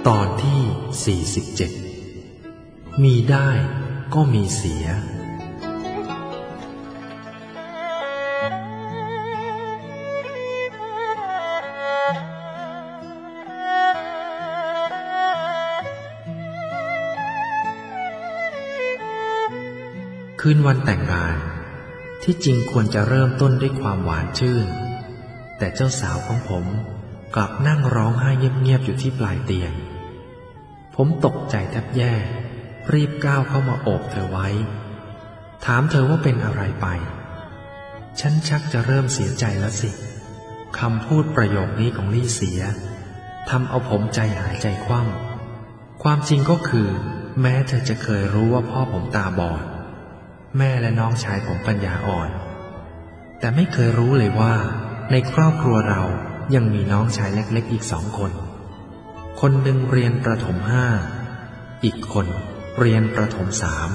ตอนที่47มีได้ก็มีเสียคืนวันแต่งงานที่จริงควรจะเริ่มต้นด้วยความหวานชื่นแต่เจ้าสาวของผมกลับนั่งร้องไห้เงียบๆอยู่ที่ปลายเตียงผมตกใจแทบแย่รีบก้าวเข้ามาโอบเธอไว้ถามเธอว่าเป็นอะไรไปฉันชักจะเริ่มเสียใจแล้วสิคำพูดประโยคนี้ของลี่เสียทำเอาผมใจหายใจคว่ำความจริงก็คือแม้เธอจะเคยรู้ว่าพ่อผมตาบอดแม่และน้องชายผมปัญญาอ่อนแต่ไม่เคยรู้เลยว่าในครอบครัวเรายังมีน้องชายเล็กๆอีก2 คนคนหนึ่งเรียนประถม5อีกคนเรียนประถม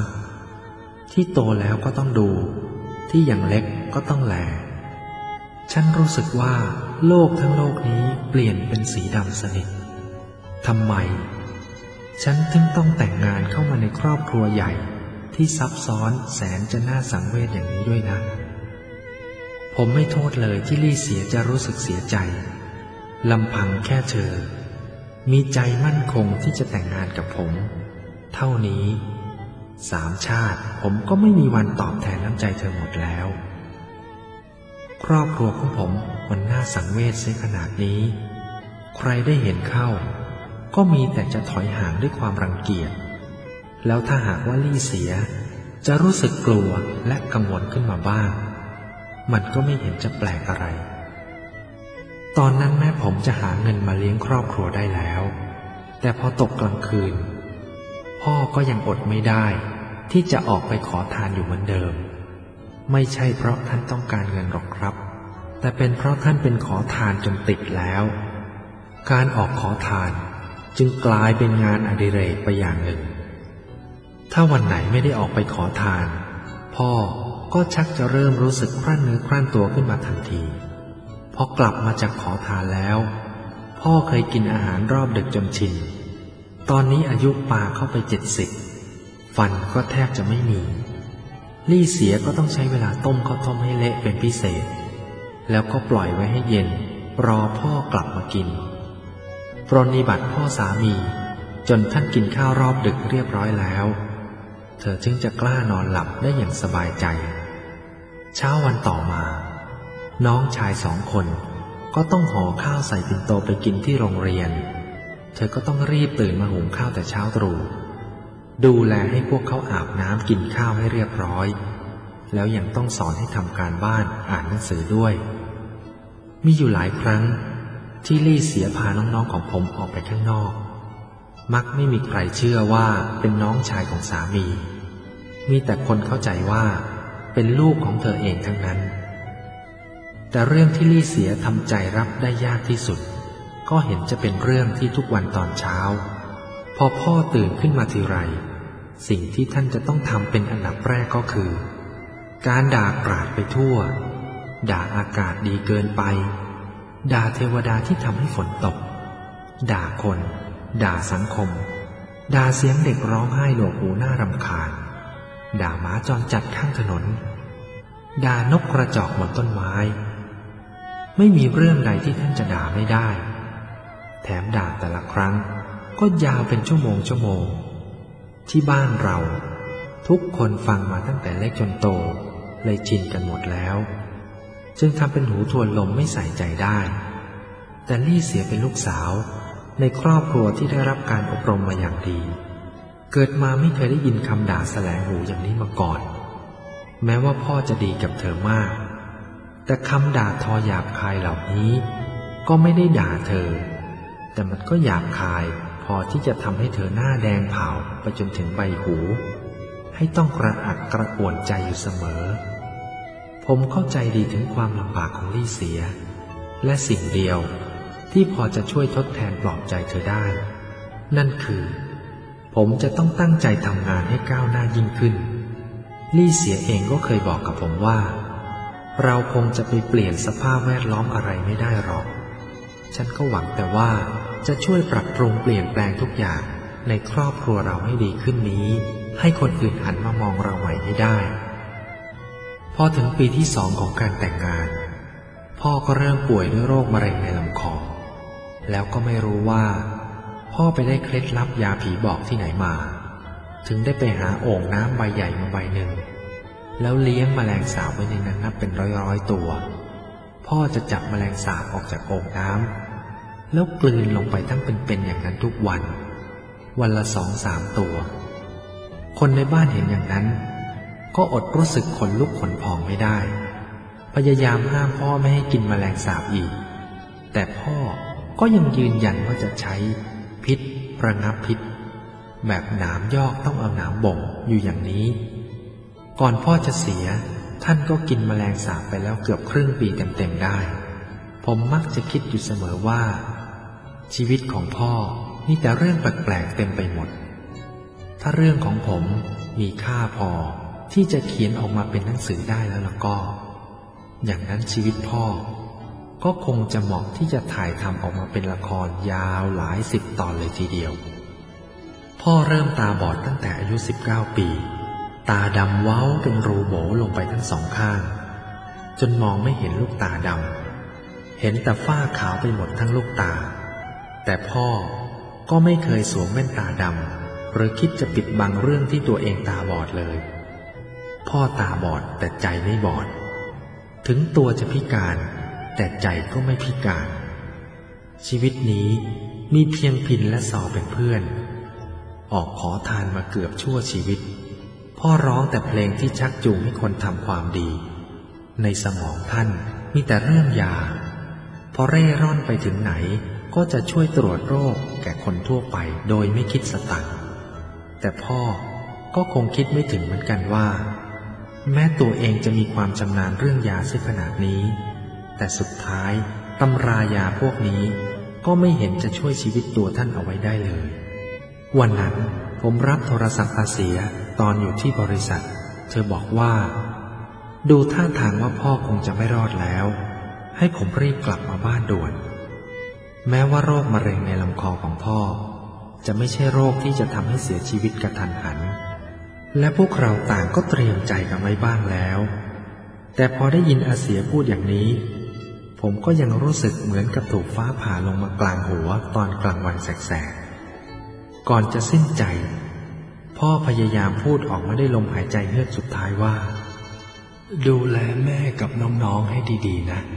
3ที่โตแล้วก็ต้องดูที่ยังเล็กก็ต้องแลฉันรู้สึกว่าโลกทั้งโลกนี้เปลี่ยนเป็นสีดำสนิททำไมฉันถึงต้องแต่งงานเข้ามาในครอบครัวใหญ่ที่ซับซ้อนแสนจะน่าสังเวชอย่างนี้ด้วยนะผมไม่โทษเลยที่ลี่เสียจะรู้สึกเสียใจลำพังแค่เธอมีใจมั่นคงที่จะแต่งงานกับผมเท่านี้3 ชาติผมก็ไม่มีวันตอบแทนน้ำใจเธอหมดแล้วครอบครัวของผมมันน่าสังเวชเสียขนาดนี้ใครได้เห็นเข้าก็มีแต่จะถอยห่างด้วยความรังเกียจแล้วถ้าหากว่าลี่เสียจะรู้สึกกลัวและกังวลขึ้นมาบ้างมันก็ไม่เห็นจะแปลกอะไรตอนนั้นแม่ผมจะหาเงินมาเลี้ยงครอบครัวได้แล้วแต่พอตกกลางคืนพ่อก็ยังอดไม่ได้ที่จะออกไปขอทานอยู่เหมือนเดิมไม่ใช่เพราะท่านต้องการเงินหรอกครับแต่เป็นเพราะท่านเป็นขอทานจนติดแล้วการออกขอทานจึงกลายเป็นงานอดิเรกไปอย่างหนึ่งถ้าวันไหนไม่ได้ออกไปขอทานพ่อก็ชักจะเริ่มรู้สึกครั่นเนื้อครั่นตัวขึ้นมาทันทีพอกลับมาจากขอทานแล้วพ่อเคยกินอาหารรอบดึกจนชินตอนนี้อายุปาเข้าไป70ฟันก็แทบจะไม่มีลี่เสียก็ต้องใช้เวลาต้มข้าวต้มให้เละเป็นพิเศษแล้วก็ปล่อยไว้ให้เย็นรอพ่อกลับมากินปรนนิบัติพ่อสามีจนท่านกินข้าวรอบดึกเรียบร้อยแล้วเธอจึงจะกล้านอนหลับได้อย่างสบายใจเช้าวันต่อมาน้องชาย2 คนก็ต้องห่อข้าวใส่ปิ่นโตไปกินที่โรงเรียนเธอก็ต้องรีบตื่นมาหุงข้าวแต่เช้าตรู่ดูแลให้พวกเขาอาบน้ำกินข้าวให้เรียบร้อยแล้วยังต้องสอนให้ทำการบ้านอ่านหนังสือด้วยมีอยู่หลายครั้งที่ลี่เสียพาน้องๆของผมออกไปข้างนอกมักไม่มีใครเชื่อว่าเป็นน้องชายของสามีมีแต่คนเข้าใจว่าเป็นลูกของเธอเองทั้งนั้นแต่เรื่องที่ลี่เสียทำใจรับได้ยากที่สุดก็เห็นจะเป็นเรื่องที่ทุกวันตอนเช้าพอพ่อตื่นขึ้นมาทีไรสิ่งที่ท่านจะต้องทำเป็นอันดับแรกก็คือการด่ากราดไปทั่วด่าอากาศดีเกินไปด่าเทวดาที่ทำให้ฝนตกด่าคนด่าสังคมด่าเสียงเด็กร้องไห้หนวกหูน่ารำคาญด่าหมาจรจัดข้างถนนด่านกกระจอกบนต้นไม้ไม่มีเรื่องใดที่ท่านจะด่าไม่ได้แถมด่าแต่ละครั้งก็ยาวเป็นชั่วโมงที่บ้านเราทุกคนฟังมาตั้งแต่เล็กจนโตเลยชินกันหมดแล้วจึงทำเป็นหูทวนลมไม่ใส่ใจได้แต่ลี่เสียเป็นลูกสาวในครอบครัวที่ได้รับการอบรมมาอย่างดีเกิดมาไม่เคยได้ยินคำด่าแสลงหูอย่างนี้มาก่อนแม้ว่าพ่อจะดีกับเธอมากแต่คำด่าทอหยาบคายเหล่านี้ก็ไม่ได้ด่าเธอแต่มันก็หยาบคายพอที่จะทำให้เธอหน้าแดงเผาไปจนถึงใบหูให้ต้องกระอักกระอ่วนใจอยู่เสมอผมเข้าใจดีถึงความลำบากของลี่เสียและสิ่งเดียวที่พอจะช่วยทดแทนปลอบใจเธอได้นั่นคือผมจะต้องตั้งใจทำงานให้ก้าวหน้ายิ่งขึ้นลี่เสียเองก็เคยบอกกับผมว่าเราคงจะไปเปลี่ยนสภาพแวดล้อมอะไรไม่ได้หรอกฉันก็หวังแต่ว่าจะช่วยปรับปรุงเปลี่ยนแปลงทุกอย่างในครอบครัวเราให้ดีขึ้นนี้ให้คนอื่นหันมามองเราใหม่ให้ได้พอถึงปีที่2ของการแต่งงานพ่อก็เริ่มป่วยด้วยโรคมะเร็งในลำคอแล้วก็ไม่รู้ว่าพ่อไปได้เคล็ดลับยาผีบอกที่ไหนมาถึงได้ไปหาโอ่งน้ำใบใหญ่มาใบหนึ่งแล้วเลี้ยงแมลงสาบไว้ในนั้นนับเป็นร้อยตัวพ่อจะจับแมลงสาบออกจากโอ่งน้ำแล้วกลืนลงไปทั้งเป็นอย่างนั้นทุกวันวันละ2-3 ตัวคนในบ้านเห็นอย่างนั้นก็อดรู้สึกขนลุกขนพองไม่ได้พยายามห้ามพ่อไม่ให้กินแมลงสาบอีกแต่พ่อก็ยังยืนยันว่าจะใช้พิษระงับพิษแบบหนามยอกต้องเอาหนามบ่งอยู่อย่างนี้ก่อนพ่อจะเสียท่านก็กินแมลงสาบไปแล้วเกือบครึ่งปีเต็มๆได้ผมมักจะคิดอยู่เสมอว่าชีวิตของพ่อมีแต่เรื่องแปลกๆเต็มไปหมดถ้าเรื่องของผมมีค่าพอที่จะเขียนออกมาเป็นหนังสือได้แล้วก็อย่างนั้นชีวิตพ่อก็คงจะเหมาะที่จะถ่ายทำออกมาเป็นละครยาวหลาย10 ตอนเลยทีเดียวพ่อเริ่มตาบอดตั้งแต่อายุ19 ปีตาดำเว้าเป็นรูโบลงไปทั้ง2 ข้างจนมองไม่เห็นลูกตาดำเห็นแต่ฝ้าขาวไปหมดทั้งลูกตาแต่พ่อก็ไม่เคยสวมแว่นตาดำหรือคิดจะปิดบังเรื่องที่ตัวเองตาบอดเลยพ่อตาบอดแต่ใจไม่บอดถึงตัวจะพิการแต่ใจก็ไม่พิการชีวิตนี้มีเพียงพินและซอเป็นเพื่อนออกขอทานมาเกือบชั่วชีวิตพ่อร้องแต่เพลงที่ชักจูงให้คนทำความดีในสมองท่านมีแต่เรื่องยาพอเร่ร่อนไปถึงไหนก็จะช่วยตรวจโรคแก่คนทั่วไปโดยไม่คิดสตังค์แต่พ่อก็คงคิดไม่ถึงเหมือนกันว่าแม้ตัวเองจะมีความชำนาญเรื่องยาซึ่งขนาดนี้แต่สุดท้ายตำรายาพวกนี้ก็ไม่เห็นจะช่วยชีวิตตัวท่านเอาไว้ได้เลยวันนั้นผมรับโทรศัพท์อาเสียตอนอยู่ที่บริษัทเธอบอกว่าดูท่าทางว่าพ่อคงจะไม่รอดแล้วให้ผมรีบกลับมาบ้านด่วนแม้ว่าโรคมะเร็งในลำคอของพ่อจะไม่ใช่โรคที่จะทำให้เสียชีวิตกระทันหันและพวกเราต่างก็เตรียมใจกันไว้บ้างแล้วแต่พอได้ยินอาเสียพูดอย่างนี้ผมก็ยังรู้สึกเหมือนกับถูกฟ้าผ่าลงมากลางหัวตอนกลางวันแสกๆก่อนจะสิ้นใจพ่อพยายามพูดออกมาได้ลมหายใจเฮือกสุดท้ายว่าดูแลแม่กับน้องๆให้ดีๆนะ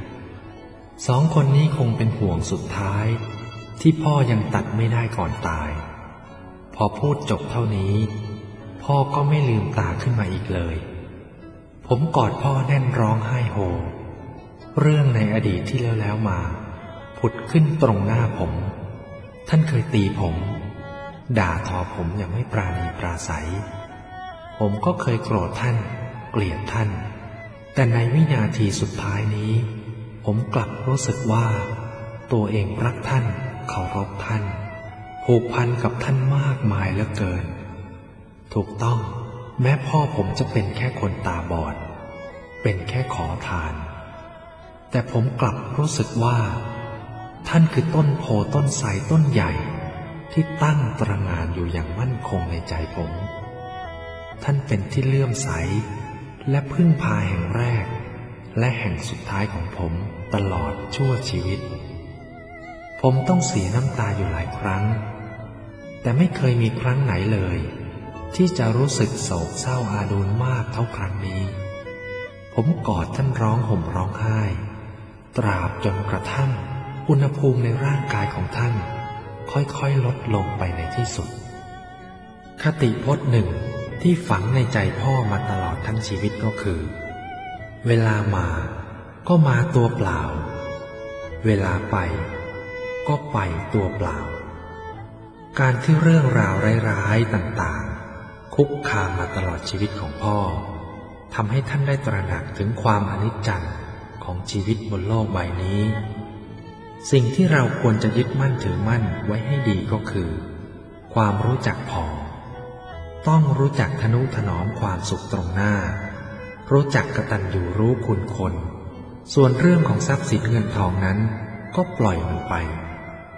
2 คนนี้คงเป็นห่วงสุดท้ายที่พ่อยังตัดไม่ได้ก่อนตายพอพูดจบเท่านี้พ่อก็ไม่ลืมตาขึ้นมาอีกเลยผมกอดพ่อแน่นร้องไห้โฮเรื่องในอดีตที่แล้วมาผุดขึ้นตรงหน้าผมท่านเคยตีผมด่าทอผมอย่างไม่ปราณีปราศัยผมก็เคยโกรธท่านเกลียดท่านแต่ในวินาทีสุดท้ายนี้ผมกลับรู้สึกว่าตัวเองรักท่านเคารพท่านผูกพันกับท่านมากมายเหลือเกินถูกต้องแม้พ่อผมจะเป็นแค่คนตาบอดเป็นแค่ขอทานแต่ผมกลับรู้สึกว่าท่านคือต้นโพต้นไทรต้นใหญ่ที่ตั้งตระหง่านอยู่อย่างมั่นคงในใจผมท่านเป็นที่เลื่อมใสและพึ่งพาแห่งแรกและแห่งสุดท้ายของผมตลอดชั่วชีวิตผมต้องเสียน้ำตาอยู่หลายครั้งแต่ไม่เคยมีครั้งไหนเลยที่จะรู้สึกโศกเศร้าอาดูลมากเท่าครั้งนี้ผมกอดท่านร้องห่มร้องไห้ตราบจนกระทั่งอุณหภูมิในร่างกายของท่านค่อยๆลดลงไปในที่สุดคติพจน์หนึ่งที่ฝังในใจพ่อมาตลอดทั้งชีวิตก็คือเวลามาก็มาตัวเปล่าเวลาไปก็ไปตัวเปล่าการที่เรื่องราวร้ายๆต่างๆคุกคามมาตลอดชีวิตของพ่อทำให้ท่านได้ตระหนักถึงความอนิจจังของชีวิตบนโลกใบนี้สิ่งที่เราควรจะยึดมั่นถือมั่นไว้ให้ดีก็คือความรู้จักพอต้องรู้จักทนุถนอมความสุขตรงหน้ารู้จักกตัญญูรู้คุณคนส่วนเรื่องของทรัพย์สินเงินทองนั้นก็ปล่อยมันไป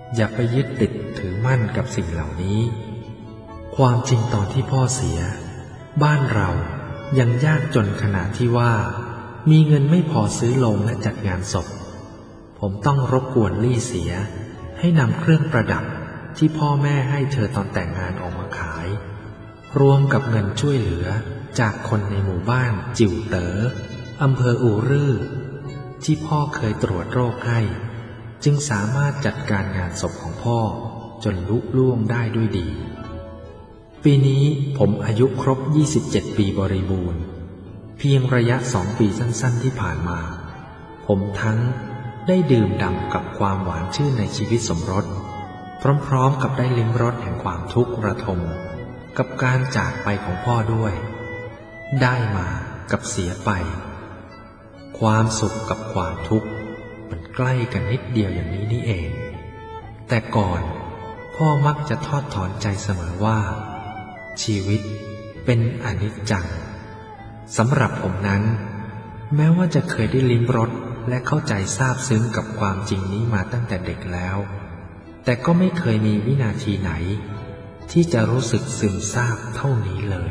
อย่าไปยึดติดถือมั่นกับสิ่งเหล่านี้ความจริงตอนที่พ่อเสียบ้านเรายังยากจนขนาดที่ว่ามีเงินไม่พอซื้อโลงและจัดงานศพผมต้องรบกวนลี่เสียให้นำเครื่องประดับที่พ่อแม่ให้เธอตอนแต่งงานออกมาขายรวมกับเงินช่วยเหลือจากคนในหมู่บ้านจิ๋วเต๋ออำเภออู่รือที่พ่อเคยตรวจโรคให้จึงสามารถจัดการงานศพของพ่อจนลุล่วงได้ด้วยดีปีนี้ผมอายุครบ27ปีบริบูรณ์เพียงระยะ2 ปีสั้นๆที่ผ่านมาผมทั้งได้ดื่มด่ำกับความหวานชื่นในชีวิตสมรสพร้อมๆกับได้ลิ้มรสแห่งความทุกข์ระทมกับการจากไปของพ่อด้วยได้มากับเสียไปความสุขกับความทุกข์มันใกล้กันนิดเดียวอย่างนี้นี่เองแต่ก่อนพ่อมักจะทอดถอนใจเสมอว่าชีวิตเป็นอนิจจังสำหรับผมนั้นแม้ว่าจะเคยได้ลิ้มรสและเข้าใจซาบซึ้งกับความจริงนี้มาตั้งแต่เด็กแล้วแต่ก็ไม่เคยมีวินาทีไหนที่จะรู้สึกซึมซาบเท่านี้เลย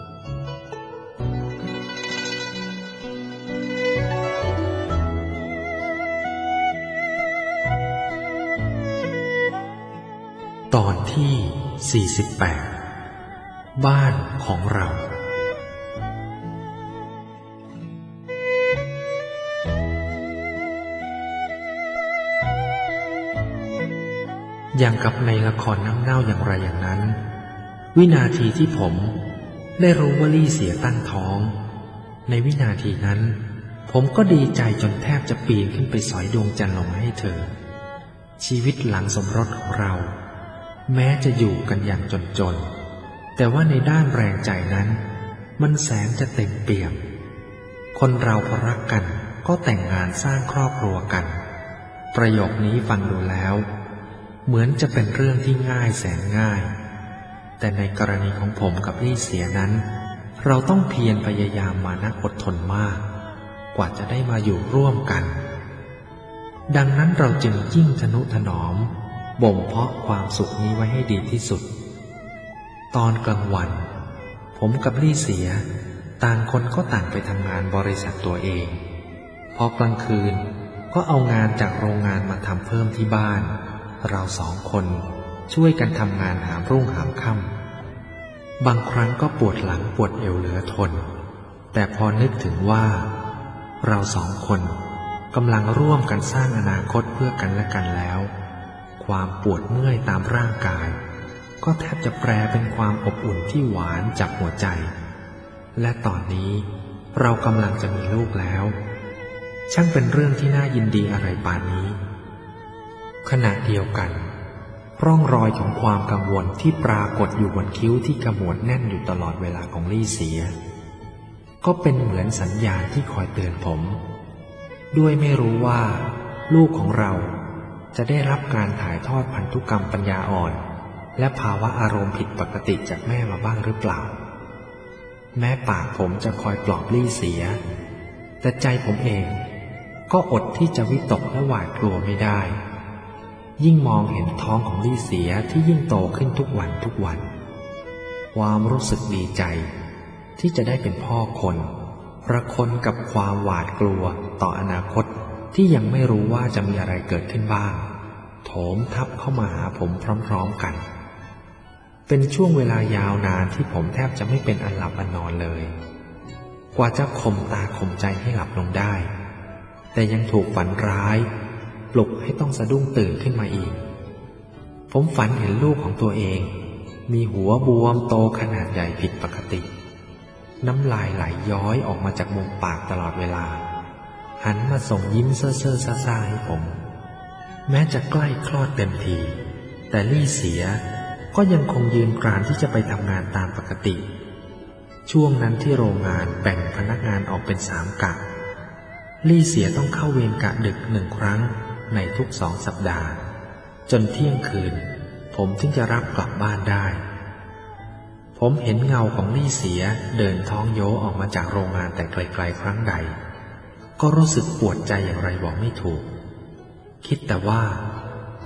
ตอนที่48บ้านของเราอย่างกับในละครน้ำเน่าอย่างไรอย่างนั้นวินาทีที่ผมได้รู้ว่าลี่เสียตั้งท้องในวินาทีนั้นผมก็ดีใจจนแทบจะปีนขึ้นไปสอยดวงจันทร์ลงมาให้เธอชีวิตหลังสมรสของเราแม้จะอยู่กันอย่างจนๆแต่ว่าในด้านแรงใจนั้นมันแสนจะเต็มเปี่ยมคนเราพอรักกันก็แต่งงานสร้างครอบครัวกันประโยคนี้ฟังดูแล้วเหมือนจะเป็นเรื่องที่ง่ายแสนง่ายแต่ในกรณีของผมกับลี่เสียนั้นเราต้องเพียรพยายามมานักอดทนมากกว่าจะได้มาอยู่ร่วมกันดังนั้นเราจึงยิ่งทนุถนอมบ่มเพาะความสุขนี้ไว้ให้ดีที่สุดตอนกลางวันผมกับลี่เสียต่างคนก็ต่างไปทำงานบริษัทตัวเองพอกลางคืนก็เอางานจากโรงงานมาทำเพิ่มที่บ้านเรา2 คนช่วยกันทำงานหามรุ่งหามค่ำบางครั้งก็ปวดหลังปวดเอวเหลือทนแต่พอนึกถึงว่าเรา2 คนกำลังร่วมกันสร้างอนาคตเพื่อกันและกันแล้วความปวดเมื่อยตามร่างกายก็แทบจะแปลเป็นความอบอุ่นที่หวานจับหัวใจและตอนนี้เรากำลังจะมีลูกแล้วช่างเป็นเรื่องที่น่ายินดีอะไรปานนี้ขณะเดียวกันร่องรอยของความกังวลที่ปรากฏอยู่บนคิ้วที่ขมวดแน่นอยู่ตลอดเวลาของลี่เสียก็เป็นเหมือนสัญญาณที่คอยเตือนผมด้วยไม่รู้ว่าลูกของเราจะได้รับการถ่ายทอดพันธุกรรมปัญญาอ่อนและภาวะอารมณ์ผิดปกติจากแม่มาบ้างหรือเปล่าแม้ปากผมจะคอยปลอบลี่เสียแต่ใจผมเองก็อดที่จะวิตกและหวาดกลัวไม่ได้ยิ่งมองเห็นท้องของลี่เสียที่ยิ่งโตขึ้นทุกวันความรู้สึกดีใจที่จะได้เป็นพ่อคนระคนกับความหวาดกลัวต่ออนาคตที่ยังไม่รู้ว่าจะมีอะไรเกิดขึ้นบ้างโถมทับเข้ามาหาผมพร้อมๆกันเป็นช่วงเวลายาวนานที่ผมแทบจะไม่เป็นอันหลับอันนอนเลยกว่าจะข่มตาข่มใจให้หลับลงได้แต่ยังถูกฝันร้ายปลุกให้ต้องสะดุ้งตื่นขึ้นมาอีกผมฝันเห็นลูกของตัวเองมีหัวบวมโตขนาดใหญ่ผิดปกติน้ำลายไหลย้อยออกมาจากมุมปากตลอดเวลาหันมาส่งยิ้มเซ่อๆซ่าๆให้ผมแม้จะใกล้คลอดเต็มทีแต่ลี่เสียก็ยังคงยืนกรานที่จะไปทำงานตามปกติช่วงนั้นที่โรงงานแบ่งพนักงานออกเป็น3 กะลี่เสียต้องเข้าเวรกะดึก1 ครั้งในทุก2 สัปดาห์จนเที่ยงคืนผมถึงจะรับกลับบ้านได้ผมเห็นเงาของลี่เสียเดินท้องโยออกมาจากโรงงานแต่ไกลๆครั้งใดก็รู้สึกปวดใจอย่างไรบอกไม่ถูกคิดแต่ว่า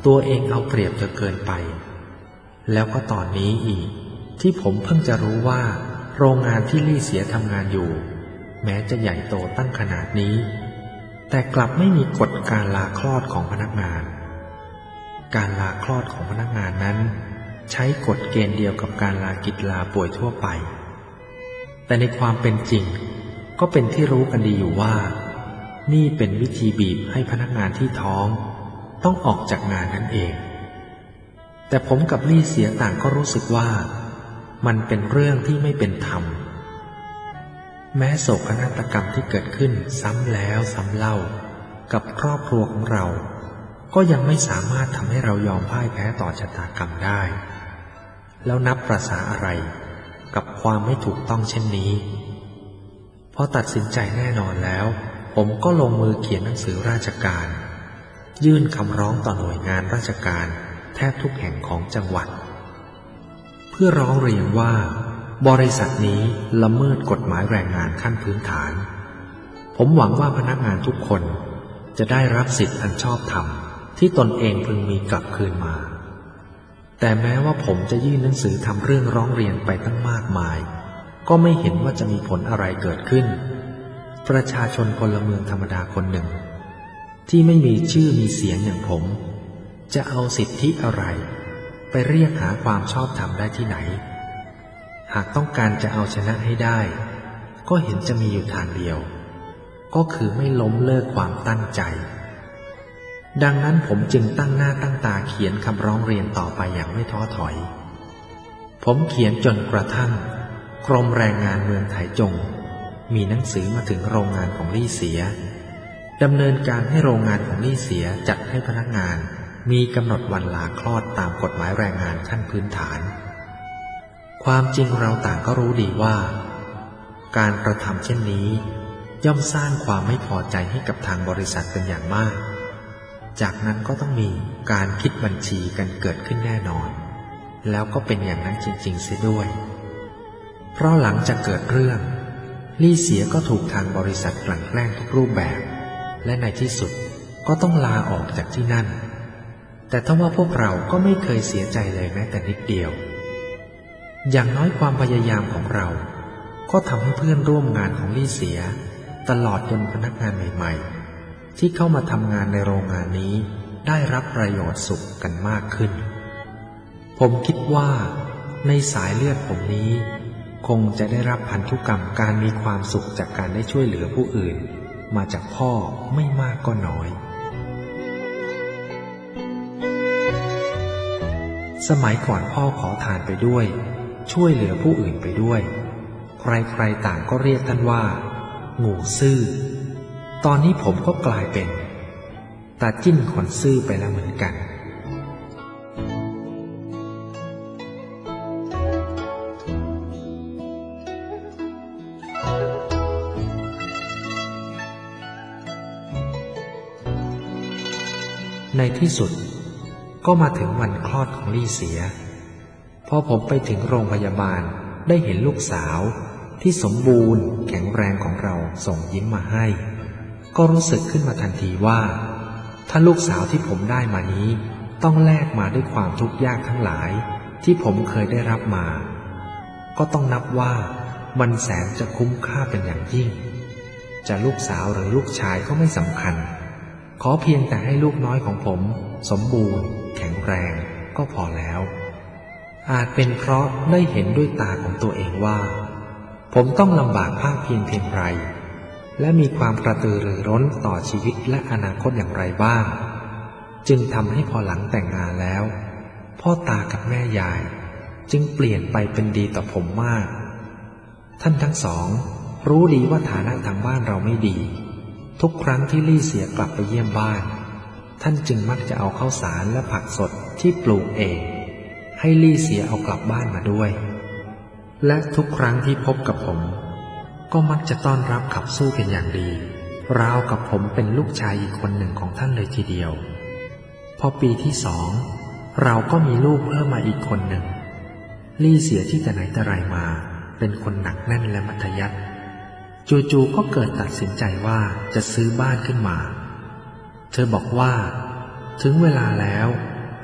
ตัวเองเอาเปรียบเธอเกินไปแล้วก็ตอนนี้อีกที่ผมเพิ่งจะรู้ว่าโรงงานที่ลี่เสียทำงานอยู่แม้จะใหญ่โตตั้งขนาดนี้แต่กลับไม่มีกฎการลาคลอดของพนักงานการลาคลอดของพนักงานนั้นใช้กฎเกณฑ์เดียวกับการลากิจลาป่วยทั่วไปแต่ในความเป็นจริงก็เป็นที่รู้กันดีอยู่ว่านี่เป็นวิธีบีบให้พนักงานที่ท้องต้องออกจากงานนั่นเองแต่ผมกับลี่เสียต่างก็รู้สึกว่ามันเป็นเรื่องที่ไม่เป็นธรรมแม้โศกนาฏกรรมที่เกิดขึ้นซ้ำแล้วซ้ำเล่ากับครอบครัวของเราก็ยังไม่สามารถทำให้เรายอมพ่ายแพ้ต่อชะตากรรมได้แล้วนับประสาอะไรกับความไม่ถูกต้องเช่นนี้พอตัดสินใจแน่นอนแล้วผมก็ลงมือเขียนหนังสือราชการยื่นคำร้องต่อหน่วยงานราชการแทบทุกแห่งของจังหวัดเพื่อร้องเรียนว่าบริษัทนี้ละเมิดกฎหมายแรงงานขั้นพื้นฐานผมหวังว่าพนักงานทุกคนจะได้รับสิทธิอันชอบธรรมที่ตนเองพึงมีกลับคืนมาแต่แม้ว่าผมจะยื่นหนังสือทำเรื่องร้องเรียนไปตั้งมากมายก็ไม่เห็นว่าจะมีผลอะไรเกิดขึ้นประชาชนพลเมืองธรรมดาคนหนึ่งที่ไม่มีชื่อมีเสียงอย่างผมจะเอาสิทธิอะไรไปเรียกหาความชอบธรรมได้ที่ไหนหากต้องการจะเอาชนะให้ได้ก็เห็นจะมีอยู่ทางเดียวก็คือไม่ล้มเลิกความตั้งใจดังนั้นผมจึงตั้งหน้าตั้งตาเขียนคำร้องเรียนต่อไปอย่างไม่ท้อถอยผมเขียนจนกระทั่งกรมแรงงานเมืองไถจงมีหนังสือมาถึงโรงงานของลี่เสียดำเนินการให้โรงงานของลี่เสียจัดให้พนักงานมีกำหนดวันลาคลอดตามกฎหมายแรงงานขั้นพื้นฐานความจริงเราต่างก็รู้ดีว่าการกระทำเช่นนี้ย่อมสร้างความไม่พอใจให้กับทางบริษัทเป็นอย่างมากจากนั้นก็ต้องมีการคิดบัญชีกันเกิดขึ้นแน่นอนแล้วก็เป็นอย่างนั้นจริงๆเสียด้วยเพราะหลังจากเกิดเรื่องลี่เสียก็ถูกทางบริษัทกลั่นแกล้งทุกรูปแบบและในที่สุดก็ต้องลาออกจากที่นั่นแต่ถ้าว่าพวกเราก็ไม่เคยเสียใจเลยแม้แต่นิดเดียวอย่างน้อยความพยายามของเราก็ทำให้เพื่อนร่วมงานของลี่เสียตลอดจนพนักงานใหม่ๆที่เข้ามาทำงานในโรงงานนี้ได้รับประโยชน์สุขกันมากขึ้นผมคิดว่าในสายเลือดผมนี้คงจะได้รับพันธุกรรมการมีความสุขจากการได้ช่วยเหลือผู้อื่นมาจากพ่อไม่มากก็น้อยสมัยก่อนพ่อขอทานไปด้วยช่วยเหลือผู้อื่นไปด้วยใครๆต่างก็เรียกท่านว่างูซื่อตอนนี้ผมก็กลายเป็นตาจิ้นคนซื่อไปแล้วเหมือนกันในที่สุดก็มาถึงวันคลอดของลี่เสียพอผมไปถึงโรงพยาบาลได้เห็นลูกสาวที่สมบูรณ์แข็งแรงของเราส่งยิ้มมาให้ก็รู้สึกขึ้นมาทันทีว่าถ้าลูกสาวที่ผมได้มานี้ต้องแลกมาด้วยความทุกข์ยากทั้งหลายที่ผมเคยได้รับมาก็ต้องนับว่ามันแสนจะคุ้มค่าเป็นอย่างยิ่งจะลูกสาวหรือลูกชายก็ไม่สำคัญขอเพียงแต่ให้ลูกน้อยของผมสมบูรณ์แข็งแรงก็พอแล้วอาจเป็นเพราะได้เห็นด้วยตาของตัวเองว่าผมต้องลำบากภาคเพียงไรและมีความกระตือรือร้นต่อชีวิตและอนาคตอย่างไรบ้างจึงทำให้พอหลังแต่งงานแล้วพ่อตากับแม่ยายจึงเปลี่ยนไปเป็นดีต่อผมมากท่านทั้งสองรู้ดีว่าฐานะทางบ้านเราไม่ดีทุกครั้งที่ลี่เสียกลับไปเยี่ยมบ้านท่านจึงมักจะเอาข้าวสารและผักสดที่ปลูกเองให้ลี่เสียเอากลับบ้านมาด้วยและทุกครั้งที่พบกับผมก็มักจะต้อนรับขับสู้เป็นอย่างดีราวกับผมเป็นลูกชายอีกคนหนึ่งของท่านเลยทีเดียวพอปีที่2เราก็มีลูกเพิ่มมาอีกคนหนึ่งลี่เสียที่แต่ไหนแต่ไรมาเป็นคนหนักแน่นและมัธยัสถ์จู่ๆก็เกิดตัดสินใจว่าจะซื้อบ้านขึ้นมาเธอบอกว่าถึงเวลาแล้ว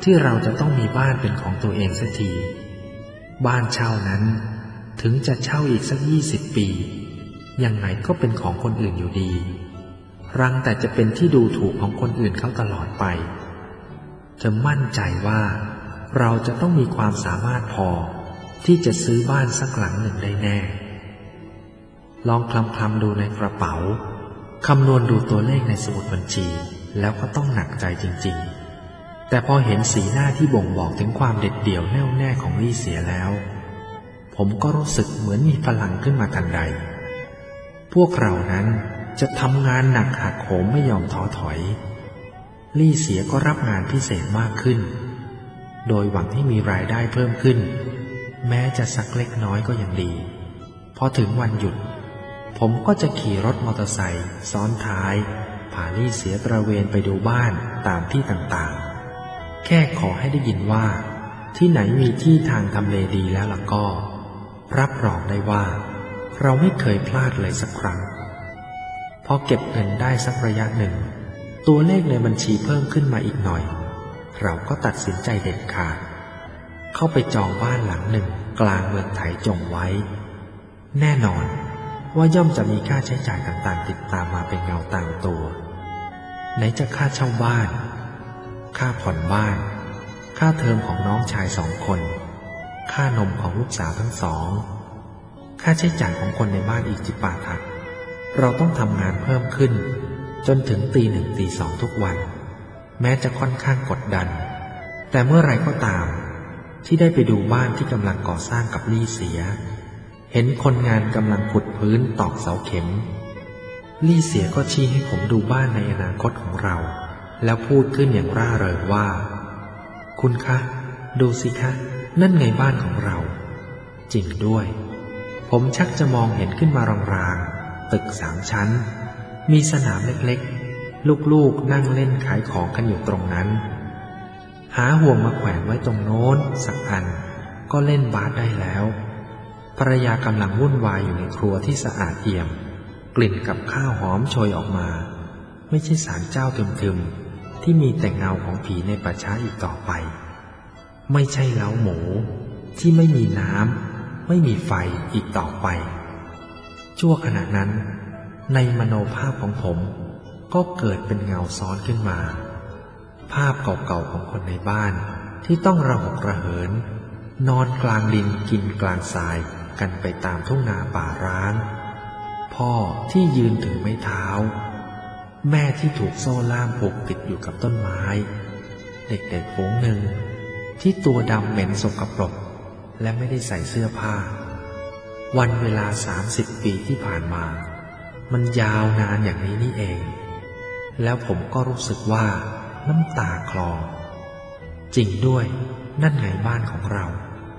ที่เราจะต้องมีบ้านเป็นของตัวเองสักทีบ้านเช่านั้นถึงจะเช่าอีกสัก20 ปียังไงก็เป็นของคนอื่นอยู่ดีรังแต่จะเป็นที่ดูถูกของคนอื่นเขาตลอดไปเธอมั่นใจว่าเราจะต้องมีความสามารถพอที่จะซื้อบ้านสักหลังหนึ่งได้แน่ลองคลำดูในกระเป๋าคำนวณดูตัวเลขในสมุดบัญชีแล้วก็ต้องหนักใจจริงๆแต่พอเห็นสีหน้าที่บ่งบอกถึงความเด็ดเดี่ยวแน่วแน่ของลี่เสียแล้วผมก็รู้สึกเหมือนมีพลังขึ้นมาทันใดพวกเรานั้นจะทำงานหนักหักโหมไม่ยอมท้อถอยลี่เสียก็รับงานพิเศษมากขึ้นโดยหวังให้มีรายได้เพิ่มขึ้นแม้จะสักเล็กน้อยก็ยังดีพอถึงวันหยุดผมก็จะขี่รถมอเตอร์ไซค์ซ้อนท้ายพาลี่เสียตระเวนไปดูบ้านตามที่ต่างๆแค่ขอให้ได้ยินว่าที่ไหนมีที่ทางทำเลดีแล้วล่ะก็รับรองได้ว่าเราไม่เคยพลาดเลยสักครั้งพอเก็บเงินได้สักระยะหนึ่งตัวเลขในบัญชีเพิ่มขึ้นมาอีกหน่อยเราก็ตัดสินใจเด็ดขาดเข้าไปจองบ้านหลังหนึ่งกลางเมืองไถจงไว้แน่นอนว่าย่อมจะมีค่าใช้จ่ายต่างๆติดตามมาเป็นเงาตามตัวไหนจะค่าเช่าบ้านค่าผ่อนบ้านค่าเทอมของน้องชาย2 คนค่านมของลูกสาวทั้ง2ค่าใช้จ่ายของคนในบ้านอีกจิปาถะเราต้องทำงานเพิ่มขึ้นจนถึงตี 1 ตี 2ทุกวันแม้จะค่อนข้างกดดันแต่เมื่อไรก็ตามที่ได้ไปดูบ้านที่กำลังก่อสร้างกับลี่เสียเห็นคนงานกำลังขุดพื้นตอกเสาเข็มลี่เสียก็ชี้ให้ผมดูบ้านในอนาคตของเราแล้วพูดขึ้นอย่างร่าเริงว่าคุณคะดูสิคะนั่นไงบ้านของเราจริงด้วยผมชักจะมองเห็นขึ้นมารางๆตึก3 ชั้นมีสนามเล็กๆลูกๆนั่งเล่นขายของกันอยู่ตรงนั้นหาห่วงมาแขวนไว้ตรงโน้นสักอันก็เล่นบาสได้แล้วภรรยากำลังวุ่นวายอยู่ในครัวที่สะอาดเอี่ยมกลิ่นกับข้าวหอมโชยออกมาไม่ใช่ศาลเจ้าทึมๆที่มีแต่เงาของผีในป่าช้าอีกต่อไปไม่ใช่เล้าหมูที่ไม่มีน้ำไม่มีไฟอีกต่อไปชั่วขณะนั้นในมโนภาพของผมก็เกิดเป็นเงาซ้อนขึ้นมาภาพเก่าๆของคนในบ้านที่ต้องระหกระเหินนอนกลางดินกินกลางทรายกันไปตามทุ่งนาป่าร้างพ่อที่ยืนถือไม้เท้าแม่ที่ถูกโซ่ล่ามผูกติดอยู่กับต้นไม้เด็กๆฝูงหนึ่งที่ตัวดำเหม็นสกปรกและไม่ได้ใส่เสื้อผ้าวันเวลา30 ปีที่ผ่านมามันยาวนานอย่างนี้นี่เองแล้วผมก็รู้สึกว่าน้ำตาคลอจริงด้วยนั่นไงบ้านของเรา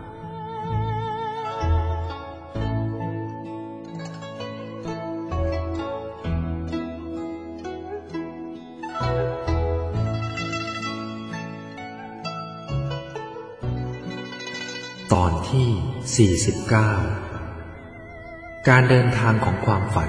ตอนที่49การเดินทางของความฝัน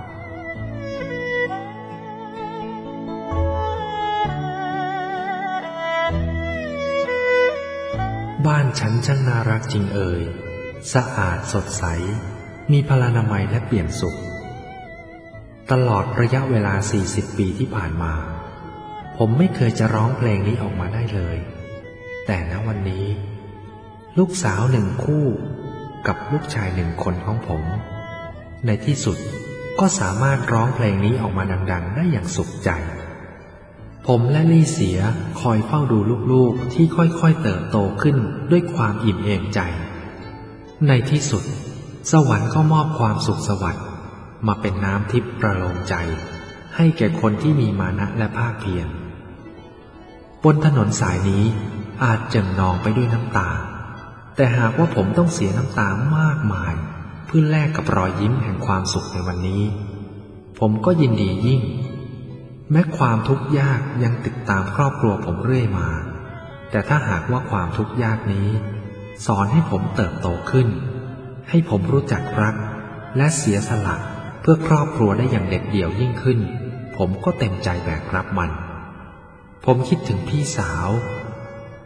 บ้านฉันช่างน่ารักจริงเอ่ยสะอาดสดใสมีพลานามัยและเปี่ยมสุขตลอดระยะเวลา40 ปีที่ผ่านมาผมไม่เคยจะร้องเพลงนี้ออกมาได้เลยแต่ณวันนี้ลูกสาว1 คู่กับลูกชาย1 คนของผมในที่สุดก็สามารถร้องเพลงนี้ออกมาดังๆได้อย่างสุขใจผมและลี่เสียคอยเฝ้าดูลูกๆที่ค่อยๆเติบโตขึ้นด้วยความอิ่มเอมใจในที่สุดสวรรค์ก็มอบความสุขสวัสดิ์มาเป็นน้ำทิพย์ประโลมใจให้แก่คนที่มีมานะและภาคเพียรบนถนนสายนี้อาจเจิ่งนองไปด้วยน้ำตาแต่หากว่าผมต้องเสียน้ำตามากมายเพื่อแลกกับรอยยิ้มแห่งความสุขในวันนี้ผมก็ยินดียิ่งแม้ความทุกข์ยากยังติดตามครอบครัวผมเรื่อยมาแต่ถ้าหากว่าความทุกข์ยากนี้สอนให้ผมเติบโตขึ้นให้ผมรู้จักรักและเสียสละเพื่อครอบครัวได้อย่างเด็ดเดี่ยวยิ่งขึ้นผมก็เต็มใจแบกรับมันผมคิดถึงพี่สาว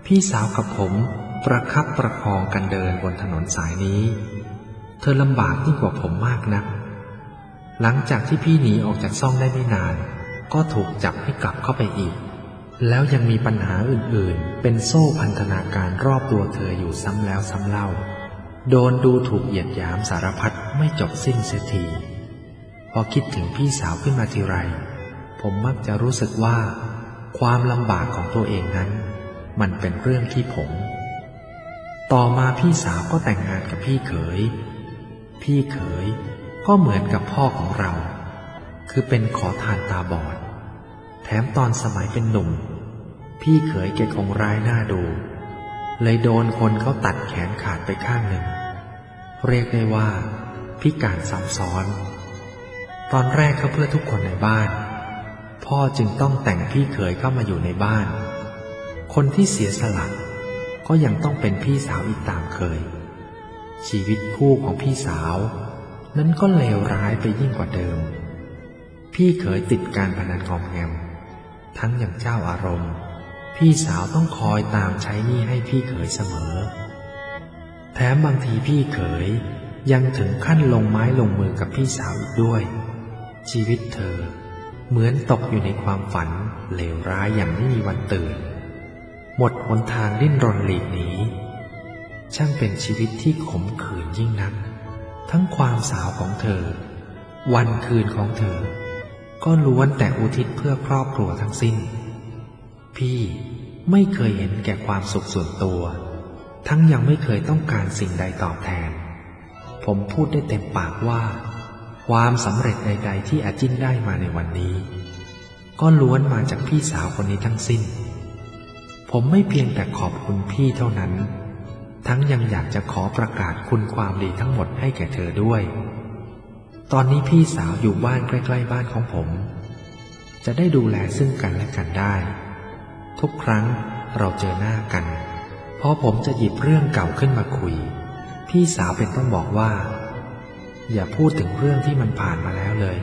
พี่สาวกับผมประคับประคองกันเดินบนถนนสายนี้เธอลำบากยิ่งกว่าผมมากนักหลังจากที่พี่หนีออกจากซ่องได้ไม่นานก็ถูกจับให้กลับเข้าไปอีกแล้วยังมีปัญหาอื่นๆเป็นโซ่พันธนาการรอบตัวเธออยู่ซ้ำแล้วซ้ำเล่าโดนดูถูกเหยียดหยามสารพัดไม่จบสิ้นเสียทีพอคิดถึงพี่สาวขึ้นมาทีไรผมมักจะรู้สึกว่าความลำบากของตัวเองนั้นมันเป็นเรื่องที่ผมต่อมาพี่สาวก็แต่งงานกับพี่เขยพี่เขยก็เหมือนกับพ่อของเราคือเป็นขอทานตาบอดแถมตอนสมัยเป็นหนุ่มพี่เขยแกคงร้ายหน้าดูเลยโดนคนเขาตัดแขนขาดไปข้างหนึ่งเรียกได้ว่าพิการซ้ำซ้อนตอนแรกก็เพื่อทุกคนในบ้านพ่อจึงต้องแต่งพี่เขยเข้ามาอยู่ในบ้านคนที่เสียสละก็ยังต้องเป็นพี่สาวอีกตามเคยชีวิตคู่ของพี่สาวนั้นก็เลวร้ายไปยิ่งกว่าเดิมพี่เขยติดการพนันงอมแงมทั้งอย่างเจ้าอารมณ์พี่สาวต้องคอยตามใช้หนี้ให้พี่เขยเสมอแถมบางทีพี่เขยยังถึงขั้นลงไม้ลงมือกับพี่สาวอีกด้วยชีวิตเธอเหมือนตกอยู่ในความฝันเลวร้ายอย่างไม่มีวันตื่นหมดหนทางดิ้นรนหลีกหนีช่างเป็นชีวิตที่ขมขื่นยิ่งนักทั้งความสาวของเธอวันคืนของเธอก็ล้วนแต่อุทิศเพื่อครอบครัวทั้งสิ้นพี่ไม่เคยเห็นแก่ความสุขส่วนตัวทั้งยังไม่เคยต้องการสิ่งใดตอบแทนผมพูดได้เต็มปากว่าความสำเร็จใดๆที่อาจิ้นได้มาในวันนี้ก็ล้วนมาจากพี่สาวคนนี้ทั้งสิ้นผมไม่เพียงแต่ขอบคุณพี่เท่านั้นทั้งยังอยากจะขอประกาศคุณความดีทั้งหมดให้แก่เธอด้วยตอนนี้พี่สาวอยู่บ้านใกล้ๆบ้านของผมจะได้ดูแลซึ่งกันและกันได้ทุกครั้งเราเจอหน้ากันพอผมจะหยิบเรื่องเก่าขึ้นมาคุยพี่สาวเป็นต้องบอกว่าอย่าพูดถึงเรื่องที่มันผ่านมาแล้วเลย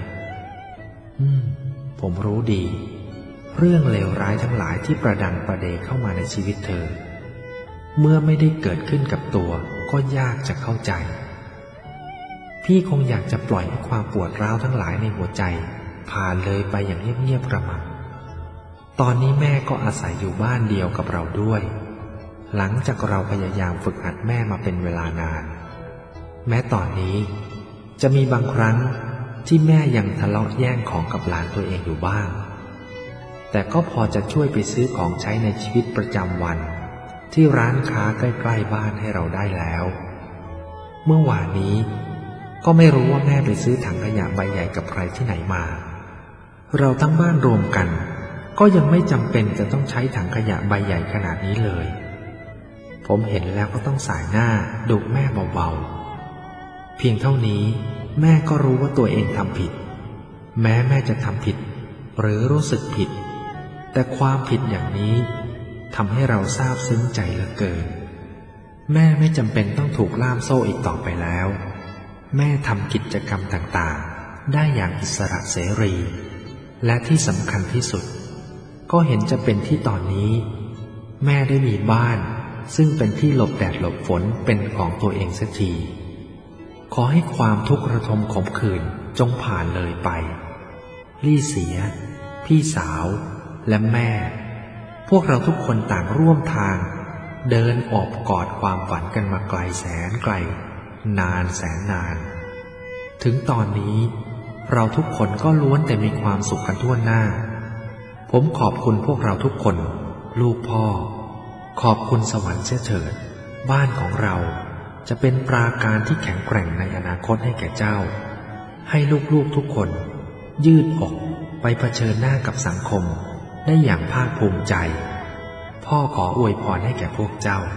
ผมรู้ดีเรื่องเลวร้ายทั้งหลายที่ประดังประเดเข้ามาในชีวิตเธอเมื่อไม่ได้เกิดขึ้นกับตัวก็ยากจะเข้าใจพี่คงอยากจะปล่อยให้ความปวดร้าวทั้งหลายในหัวใจผ่านเลยไปอย่างเงียบๆกระมังตอนนี้แม่ก็อาศัยอยู่บ้านเดียวกับเราด้วยหลังจากเราพยายามฝึกหัดแม่มาเป็นเวลานานแม้ตอนนี้จะมีบางครั้งที่แม่ยังทะเลาะแย่งของกับหลานตัวเองอยู่บ้างแต่ก็พอจะช่วยไปซื้อของใช้ในชีวิตประจำวันที่ร้านค้าใกล้ๆบ้านให้เราได้แล้วเมื่อวานนี้ก็ไม่รู้ว่าแม่ไปซื้อถังขยะใบใหญ่กับใครที่ไหนมาเราทั้งบ้านรวมกันก็ยังไม่จำเป็นจะต้องใช้ถังขยะใบใหญ่ขนาดนี้เลยผมเห็นแล้วก็ต้องสายหน้าดุแม่เบาๆเพียงเท่านี้แม่ก็รู้ว่าตัวเองทำผิดแม้แม่จะทำผิดหรือรู้สึกผิดแต่ความผิดอย่างนี้ทำให้เราซาบซึ้งใจเหลือเกินแม่ไม่จำเป็นต้องถูกล่ามโซ่อีกต่อไปแล้วแม่ทำกิจกรรมต่างๆได้อย่างอิสระเสรีและที่สำคัญที่สุดก็เห็นจะเป็นที่ตอนนี้แม่ได้มีบ้านซึ่งเป็นที่หลบแดดหลบฝนเป็นของตัวเองสักทีขอให้ความทุกข์ระทมขมขื่นจงผ่านเลยไปลี่เสียพี่สาวและแม่พวกเราทุกคนต่างร่วมทางเดินโอบกอดความฝันกันมาไกลแสนไกลนานแสนนานถึงตอนนี้เราทุกคนก็ล้วนแต่มีความสุขกันทั่วหน้าผมขอบคุณพวกเราทุกคนลูกพ่อขอบคุณสวรรค์เสียเถิดบ้านของเราจะเป็นปราการที่แข็งแกร่งในอนาคตให้แก่เจ้าให้ลูกๆทุกคนยืดอกไปเผชิญหน้ากับสังคมได้อย่างภาคภูมิใจพ่อขออวยพรให้แก่พวกเจ้า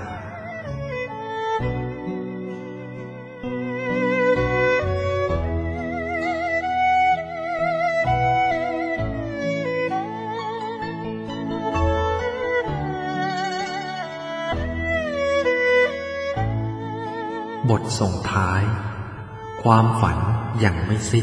บทส่งท้ายความฝันยังไม่สิ้น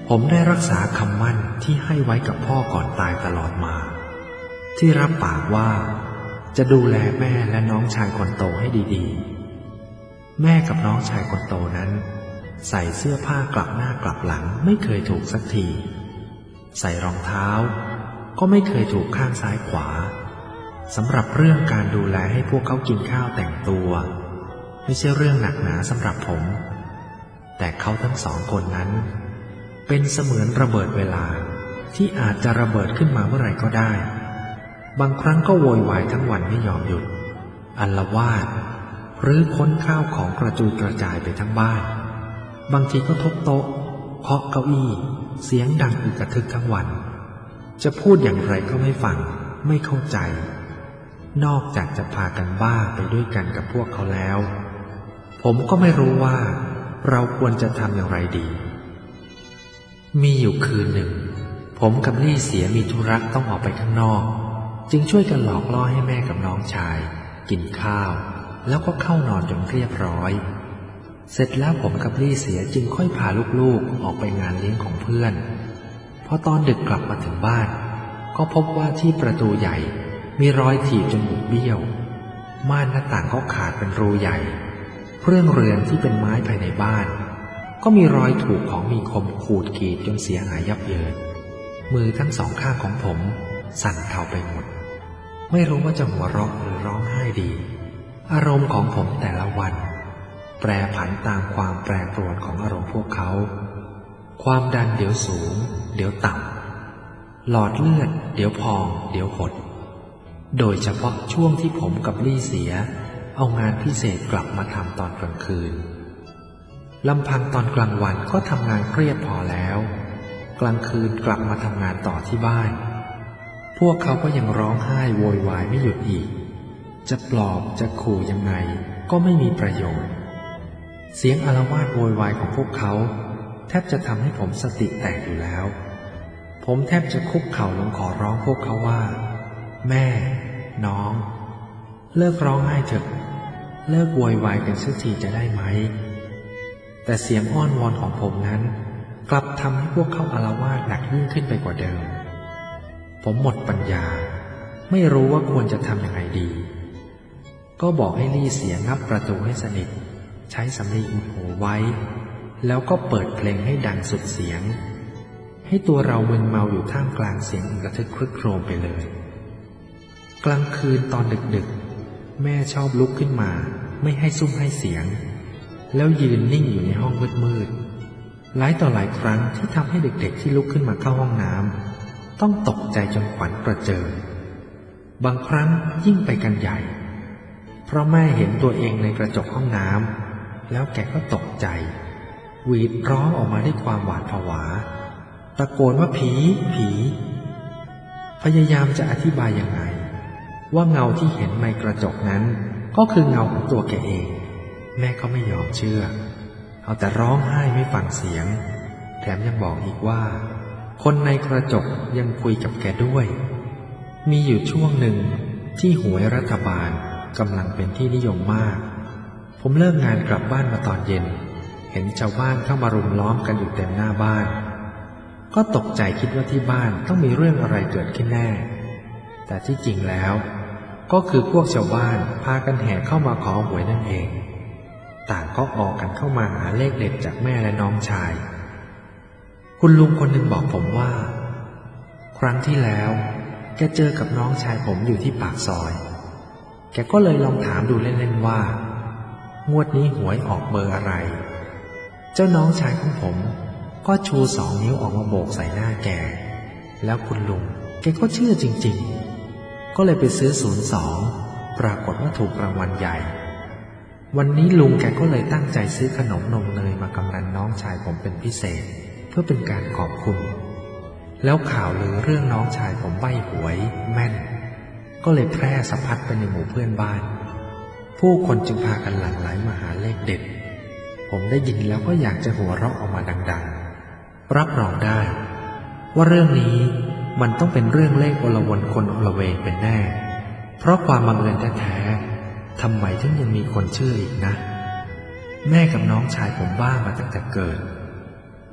ผมได้รักษาคำมั่นที่ให้ไว้กับพ่อก่อนตายตลอดมาที่รับปากว่าจะดูแลแม่และน้องชายคนโตให้ดีๆแม่กับน้องชายคนโตนั้นใส่เสื้อผ้ากลับหน้ากลับหลังไม่เคยถูกสักทีใส่รองเท้าก็ไม่เคยถูกข้างซ้ายขวาสำหรับเรื่องการดูแลให้พวกเขากินข้าวแต่งตัวไม่ใช่เรื่องหนักหนาสำหรับผมแต่เขาทั้งสองคนนั้นเป็นเสมือนระเบิดเวลาที่อาจจะระเบิดขึ้นมาเมื่อไหร่ก็ได้บางครั้งก็โวยวายทั้งวันไม่ยอมหยุดอาละวาดหรือค้นข้าวของกระจุยกระจายไปทั้งบ้านบางทีก็ทุบโต๊ะเคาะเก้าอี้เสียงดังอึกระทึกทั้งวันจะพูดอย่างไรก็ไม่ฟังไม่เข้าใจนอกจากจะพากันบ้าไปด้วยกันกับพวกเขาแล้วผมก็ไม่รู้ว่าเราควรจะทำอย่างไรดีมีอยู่คืนหนึ่งผมกับลี่เสียมีธุระต้องออกไปข้างนอกจึงช่วยกันหลอกล่อให้แม่กับน้องชายกินข้าวแล้วก็เข้านอนจนเรียบร้อยเสร็จแล้วผมกับลี่เสียจึงค่อยพาลูกๆออกไปงานเลี้ยงของเพื่อนพอตอนดึกกลับมาถึงบ้านก็พบว่าที่ประตูใหญ่มีรอยถีบจนบุบเบี้ยวม่านหน้าต่างก็ขาดเป็นรูใหญ่เครื่องเรือนที่เป็นไม้ภายในบ้านก็มีรอยถูกของมีคมขูดกรีดจนเสียหายยับเยินมือทั้งสองข้างของผมสั่นเทาไปหมดไม่รู้ว่าจะหัวเราะหรือร้องไห้ดีอารมณ์ของผมแต่ละวันแปรผันตามความแปรปรวนของอารมณ์พวกเขาความดันเดี๋ยวสูงเดี๋ยวต่ำหลอดเลือดเดี๋ยวพองเดี๋ยวหดโดยเฉพาะช่วงที่ผมกับลี่เสียเอางานพิเศษกลับมาทำตอนกลางคืนลำพังตอนกลางวันก็ทำงานเครียดพอแล้วกลางคืนกลับมาทำงานต่อที่บ้านพวกเขาก็ยังร้องไห้โวยวายไม่หยุดอีกจะปลอบจะขู่ยังไงก็ไม่มีประโยชน์เสียงอาละวาดโวยวายของพวกเขาแทบจะทำให้ผมสติแตกอยู่แล้วผมแทบจะคุกเข่าลงขอร้องพวกเขาว่าแม่น้องเลิกร้องไห้เถอะเลิกโวยวายกันสักทีจะได้ไหมแต่เสียงอ้อนวอนของผมนั้นกลับทำให้พวกเขาอาละวาดหนักยิ่งขึ้นไปกว่าเดิมผมหมดปัญญาไม่รู้ว่าควรจะทำยังไงดีก็บอกให้ลี่เสียงับประตูให้สนิทใช้สำลีอุดหูไว้แล้วก็เปิดเพลงให้ดังสุดเสียงให้ตัวเรามึนเมาอยู่ท่ามกลางเสียงอึกระทึกครึกโครมไปเลยกลางคืนตอนดึกๆแม่ชอบลุกขึ้นมาไม่ให้ซุ้มให้เสียงแล้วยืนนิ่งอยู่ในห้องมืดๆหลายต่อหลายครั้งที่ทำให้เด็กๆที่ลุกขึ้นมาเข้าห้องน้ำต้องตกใจจนขวัญกระเจิงบางครั้งยิ่งไปกันใหญ่เพราะแม่เห็นตัวเองในกระจกห้องน้ำแล้วแกก็ตกใจหวีดร้องออกมาด้วยความหวาดผวาตะโกนว่าผีผีพยายามจะอธิบายยังไงว่าเงาที่เห็นในกระจกนั้นก็คือเงาของตัวแกเองแม่ก็ไม่ยอมเชื่อเอาแต่ร้องไห้ไม่ฟังเสียงแถมยังบอกอีกว่าคนในกระจกยังคุยกับแกด้วยมีอยู่ช่วงหนึ่งที่หวยรัฐบาลกำลังเป็นที่นิยมมากผมเลิกงานกลับบ้านมาตอนเย็นเห็นชาวบ้านเข้ามารุมล้อมกันอยู่เต็มหน้าบ้านก็ตกใจคิดว่าที่บ้านต้องมีเรื่องอะไรเกิดขึ้นแน่แต่ที่จริงแล้วก็คือพวกชาวบ้านพากันแห่เข้ามาขอหวยนั่นเองต่างก็ออกกันเข้ามาหาเลขเด็ดจากแม่และน้องชายคุณลุงคนหนึ่งบอกผมว่าครั้งที่แล้วแกเจอกับน้องชายผมอยู่ที่ปากซอยแกก็เลยลองถามดูเล่นๆว่างวดนี้หวยออกเบอร์อะไรเจ้าน้องชายของผมก็ชู2 นิ้วออกมาโบกใส่หน้าแกแล้วคุณลุงแกก็เชื่อจริงๆก็เลยไปซื้อ02ปรากฏว่าถูกรางวัลใหญ่วันนี้ลุงแกก็เลยตั้งใจซื้อขนมนมเนยมากำนันน้องชายผมเป็นพิเศษเพื่อเป็นการขอบคุณแล้วข่าวลือเรื่องน้องชายผมใบ้หวยแม่นก็เลยแพร่สะพัดไปในหมู่เพื่อนบ้านผู้คนจึงพากันหลั่งไหลมาหาเลขเด็ดผมได้ยินแล้วก็อยากจะหัวเราะออกมาดังๆรับรองได้ว่าเรื่องนี้มันต้องเป็นเรื่องเลขอลวนคนอลเวงเป็นแน่เพราะความบังเอิญแท้ๆทำไมถึงยังมีคนเชื่ออีกนะแม่กับน้องชายผมบ้ามาตั้งแต่เกิด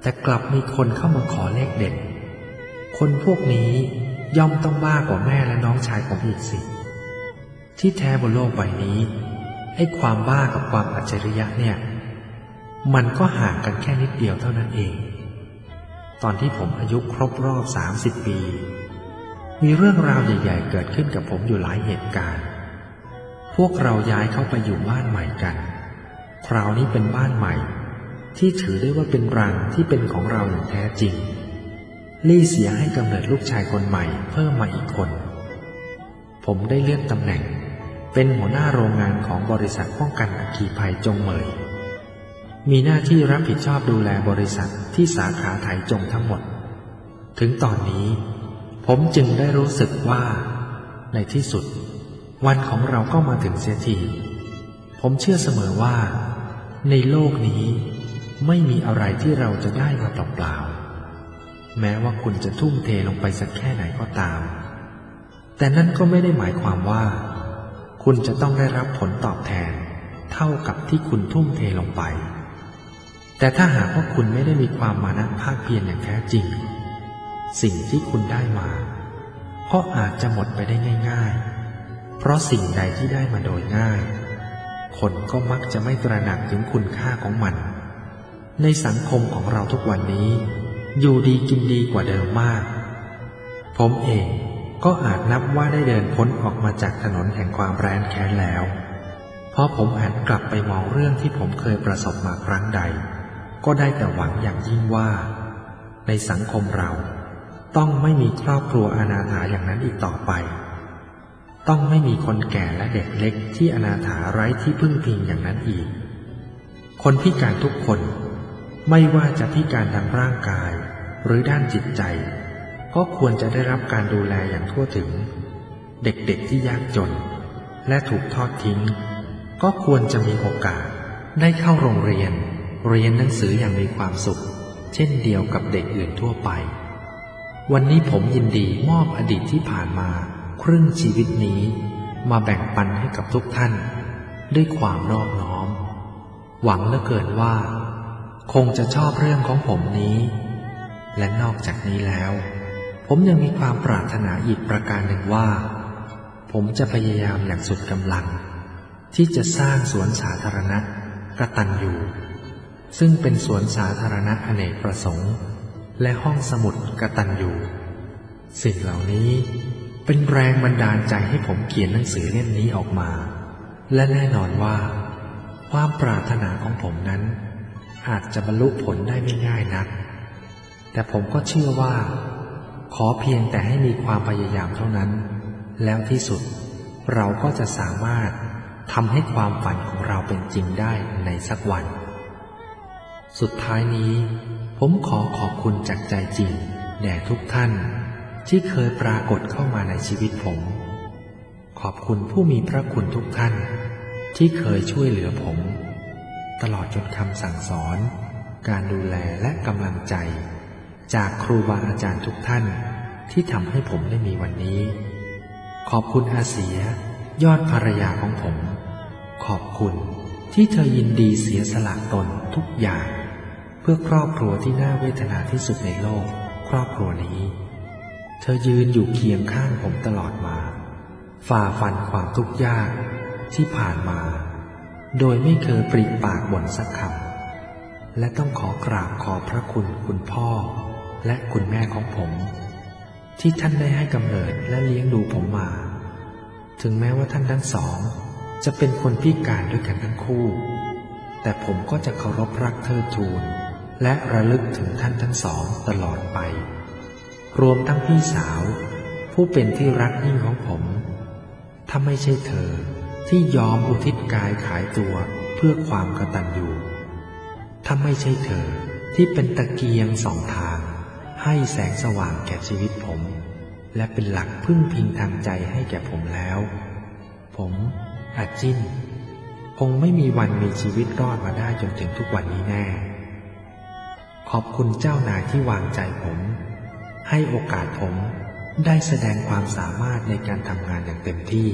แต่กลับมีคนเข้ามาขอเลขเด็ดคนพวกนี้ย่อมต้องบ้ากว่าแม่และน้องชายผมอีกสิที่แท้บนโลกใบนี้ไอ้ความบ้ากับความอัจฉริยะเนี่ยมันก็ห่างกันแค่นิดเดียวเท่านั้นเองตอนที่ผมอายุครบรอบ30 ปีมีเรื่องราวใหญ่ๆเกิดขึ้นกับผมอยู่หลายเหตุการณ์พวกเราย้ายเข้าไปอยู่บ้านใหม่กันคราวนี้เป็นบ้านใหม่ที่ถือได้ว่าเป็นรังที่เป็นของเราอย่างแท้จริงลี่เสียให้กำเนิดลูกชายคนใหม่เพิ่มมาอีกคนผมได้เลื่อนตำแหน่งเป็นหัวหน้าโรงงานของบริษัทป้องกันอัคคีภัยจงเหมยมีหน้าที่รับผิดชอบดูแลบริษัทที่สาขาไถจงทั้งหมดถึงตอนนี้ผมจึงได้รู้สึกว่าในที่สุดวันของเราก็มาถึงเสียทีผมเชื่อเสมอว่าในโลกนี้ไม่มีอะไรที่เราจะได้มาเปล่าๆแม้ว่าคุณจะทุ่มเทลงไปสักแค่ไหนก็ตามแต่นั่นก็ไม่ได้หมายความว่าคุณจะต้องได้รับผลตอบแทนเท่ากับที่คุณทุ่มเทลงไปแต่ถ้าหากว่าคุณไม่ได้มีความมานะภาคเพียรอย่างแท้จริงสิ่งที่คุณได้มาก็อาจจะหมดไปได้ง่ายๆเพราะสิ่งใดที่ได้มาโดยง่ายคนก็มักจะไม่ตระหนักถึงคุณค่าของมันในสังคมของเราทุกวันนี้อยู่ดีกินดีกว่าเดิมมากผมเองก็อาจนับว่าได้เดินพ้นออกมาจากถนนแห่งความแร้นแค้นแล้วเพราะผมหันกลับไปมองเรื่องที่ผมเคยประสบมาครั้งใดก็ได้แต่หวังอย่างยิ่งว่าในสังคมเราต้องไม่มีครอบครัวอนาถาอย่างนั้นอีกต่อไปต้องไม่มีคนแก่และเด็กเล็กที่อนาถาไร้ที่พึ่งพิงอย่างนั้นอีกคนพิการทุกคนไม่ว่าจะพิการทางร่างกายหรือด้านจิตใจก็ควรจะได้รับการดูแลอย่างทั่วถึงเด็กๆที่ยากจนและถูกทอดทิ้งก็ควรจะมีโอกาสได้เข้าโรงเรียนหนังสืออย่างมีความสุขเช่นเดียวกับเด็กอื่นทั่วไปวันนี้ผมยินดีมอบอดีตที่ผ่านมาครึ่งชีวิตนี้มาแบ่งปันให้กับทุกท่านด้วยความนอบน้อมหวังเหลือเกินว่าคงจะชอบเรื่องของผมนี้และนอกจากนี้แล้วผมยังมีความปรารถนาอีกประการหนึ่งว่าผมจะพยายามอย่างสุดกำลังที่จะสร้างสวนสาธารณะกตัญญูซึ่งเป็นสวนสาธารณะอเนกประสงค์และห้องสมุดกตัญญูสิ่งเหล่านี้เป็นแรงบันดาลใจให้ผมเขียนหนังสือเล่มนี้ออกมาและแน่นอนว่าความปรารถนาของผมนั้นอาจจะบรรลุผลได้ไม่ง่ายนักแต่ผมก็เชื่อว่าขอเพียงแต่ให้มีความพยายามเท่านั้นแล้วที่สุดเราก็จะสามารถทำให้ความฝันของเราเป็นจริงได้ในสักวันสุดท้ายนี้ผมขอบคุณจากใจจริงแด่ทุกท่านที่เคยปรากฏเข้ามาในชีวิตผมขอบคุณผู้มีพระคุณทุกท่านที่เคยช่วยเหลือผมตลอดจนคำสั่งสอนการดูแลและกำลังใจจากครูบาอาจารย์ทุกท่านที่ทำให้ผมได้มีวันนี้ขอบคุณอาเสียยอดภรรยาของผมขอบคุณที่เธอยินดีเสียสละตนทุกอย่างเพื่อครอบครัวที่น่าเวทนาที่สุดในโลกครอบครัวนี้เธอยืนอยู่เคียงข้างผมตลอดมาฝ่าฟันความทุกข์ยากที่ผ่านมาโดยไม่เคยปริปากบ่นสักคำและต้องขอกราบขอบพระคุณคุณพ่อและคุณแม่ของผมที่ท่านได้ให้กำเนิดและเลี้ยงดูผมมาถึงแม้ว่าท่านทั้งสองจะเป็นคนพิการด้วยกันทั้งคู่แต่ผมก็จะเคารพรักเทิดทูนและระลึกถึงท่านทั้งสองตลอดไปรวมทั้งพี่สาวผู้เป็นที่รักยิ่งของผมถ้าไม่ใช่เธอที่ยอมอุทิศกายขายตัวเพื่อความกตัญญูถ้าไม่ใช่เธอที่เป็นตะเกียงสองทางให้แสงสว่างแก่ชีวิตผมและเป็นหลักพึ่งพิงทางใจให้แก่ผมแล้วผมอาจิ้นคงไม่มีวันมีชีวิตรอดมาได้จนถึงทุกวันนี้แน่ขอบคุณเจ้านายที่วางใจผมให้โอกาสผมได้แสดงความสามารถในการทำงานอย่างเต็มที่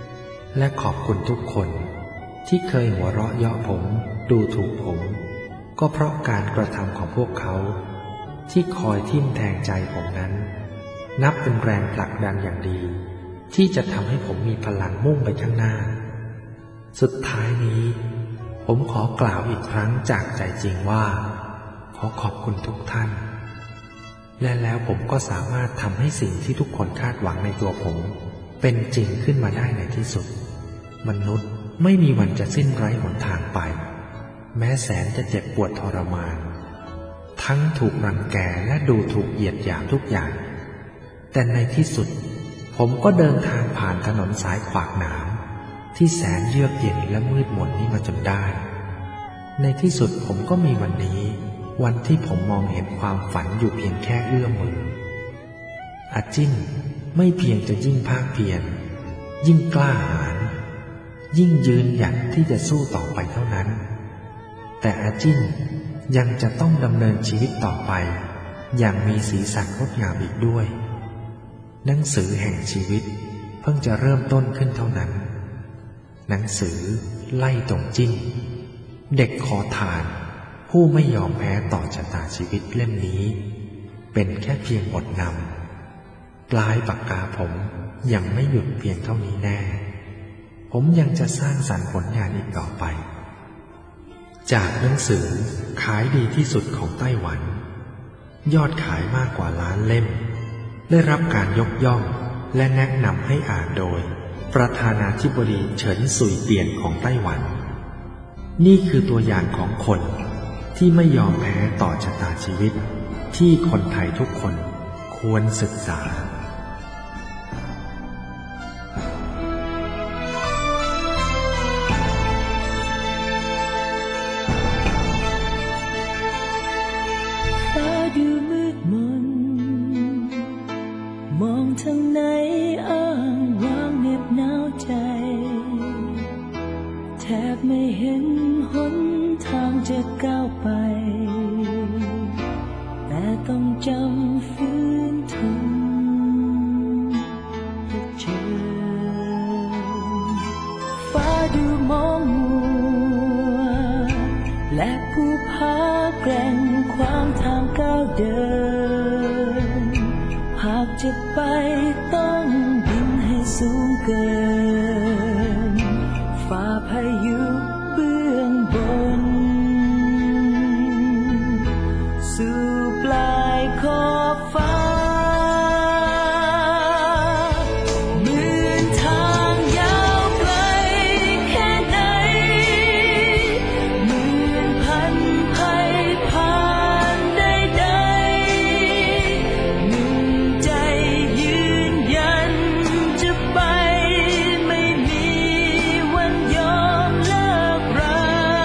และขอบคุณทุกคนที่เคยหัวเราะเยาะผมดูถูกผมก็เพราะการกระทำของพวกเขาที่คอยทิ่มแทงใจผมนั้นนับเป็นแรงผลักดันอย่างดีที่จะทำให้ผมมีพลังมุ่งไปข้างหน้าสุดท้ายนี้ผมขอกล่าวอีกครั้งจากใจจริงว่าขอขอบคุณทุกท่านและแล้วผมก็สามารถทำให้สิ่งที่ทุกคนคาดหวังในตัวผมเป็นจริงขึ้นมาได้ในที่สุดมนุษย์ไม่มีวันจะสิ้นไร้หนทางไปแม้แสนจะเจ็บปวดทรมานทั้งถูกรังแกและดูถูกเหยียดหยามทุกอย่างแต่ในที่สุดผมก็เดินทางผ่านถนนสายขวากหนามที่แสนเยือกเย็นและมืดมนนี้มาจนได้ในที่สุดผมก็มีวันนี้วันที่ผมมองเห็นความฝันอยู่เพียงแค่เอื้อมมืออาจิ้นไม่เพียงจะยิ่งภาคเพียรยิ่งกล้าหาญยิ่งยืนหยัดที่จะสู้ต่อไปเท่านั้นแต่อาจิ้นยังจะต้องดำเนินชีวิตต่อไปอย่างมีสีสันงดงามอีกด้วยหนังสือแห่งชีวิตเพิ่งจะเริ่มต้นขึ้นเท่านั้นหนังสือไล่ตรงจิ้นเด็กขอทานผู้ไม่ยอมแพ้ต่อชะตาชีวิตเล่มนี้เป็นแค่เพียงบทนำปลายปากกาผมยังไม่หยุดเพียงเท่านี้แน่ผมยังจะสร้างสรรค์ผลงานอีกต่อไปจากหนังสือขายดีที่สุดของไต้หวันยอดขายมากกว่าล้านเล่มได้รับการยกย่องและแนะนำให้อ่านโดยประธานาธิบดีเฉินซุยเตียนของไต้หวันนี่คือตัวอย่างของคนที่ไม่ยอมแพ้ต่อชะตาชีวิตที่คนไทยทุกคนควรศึกษาฟ้าดูมืดมนมองทางไหนอ้างว้างเหน็บหนาวใจแทบไม่เห็นหนทางจะก้าวไปแต่ต้องจำฝืนทนเผชิญฟ้าดูมองมัวและผู้พาแกร่งขวางทางก้าวเดินหากจะไปต้องบินให้สูงเกินฝ่าพายุเบื้องบนสู่ปลายขอบฟ้าเหมือนทางยาวไกลแค่ไหนเหมือนพันภัยผ่านใดๆหนึ่งใจยืนยันจะไปไม่มีวันยอมเลิกรา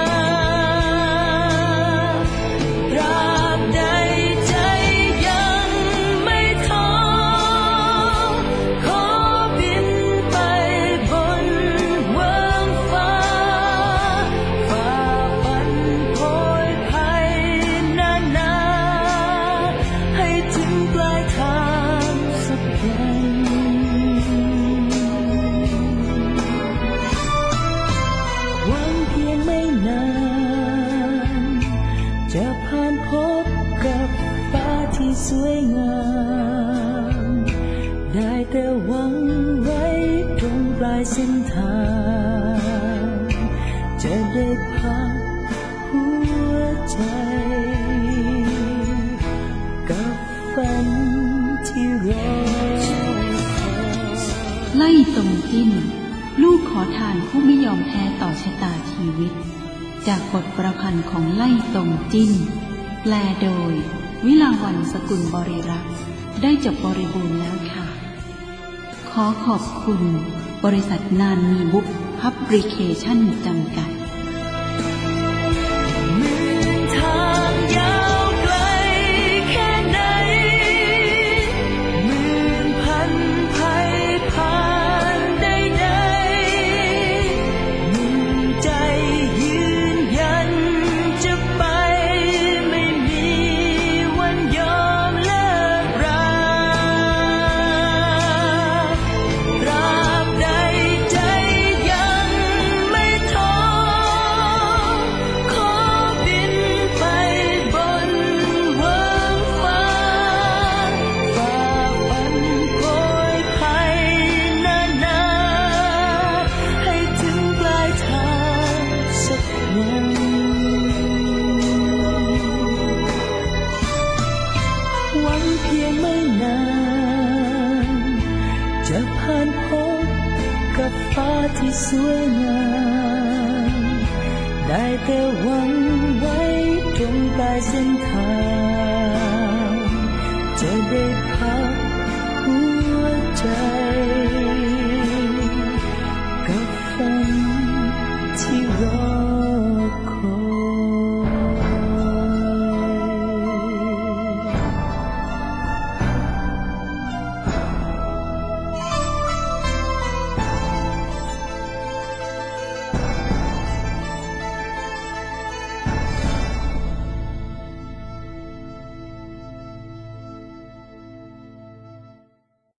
ตราบใดใจยังไม่ท้อขอบินไปบนเวิ้งฟ้าฝ่าฟันโผยภัยนานาให้ถึงปลายทางสักวันหวังเพียงไม่นานจะผ่านพบกับฟ้าที่สวยงามได้แต่หวังไว้ตรงปลายเส้นทางจะได้พักหัวใจกับฝันที่รอคอยไล่ตรงจิ้นลูกขอทานผู้ไม่ยอมแพ้ต่อชะตาชีวิตจากบทประพันธ์ของไล่ตรงจิ้นแปลโดยวิลาวันสกุลบริรักษ์ได้จบบริบูรณ์แล้วค่ะขอขอบคุณบริษัทนานมีบุ๊กพับลิเคชั่นจำกัดเหมือนทางยาวไกลแค่ไหนเหมือนพันภัยผ่านใดๆหนึ่งใจยืนยันจะไปไม่มีวันยอมเลิกราตราบใดใจยังไม่ท้อวยงามได้แต่หวังไว้ตรงปลายเส้นท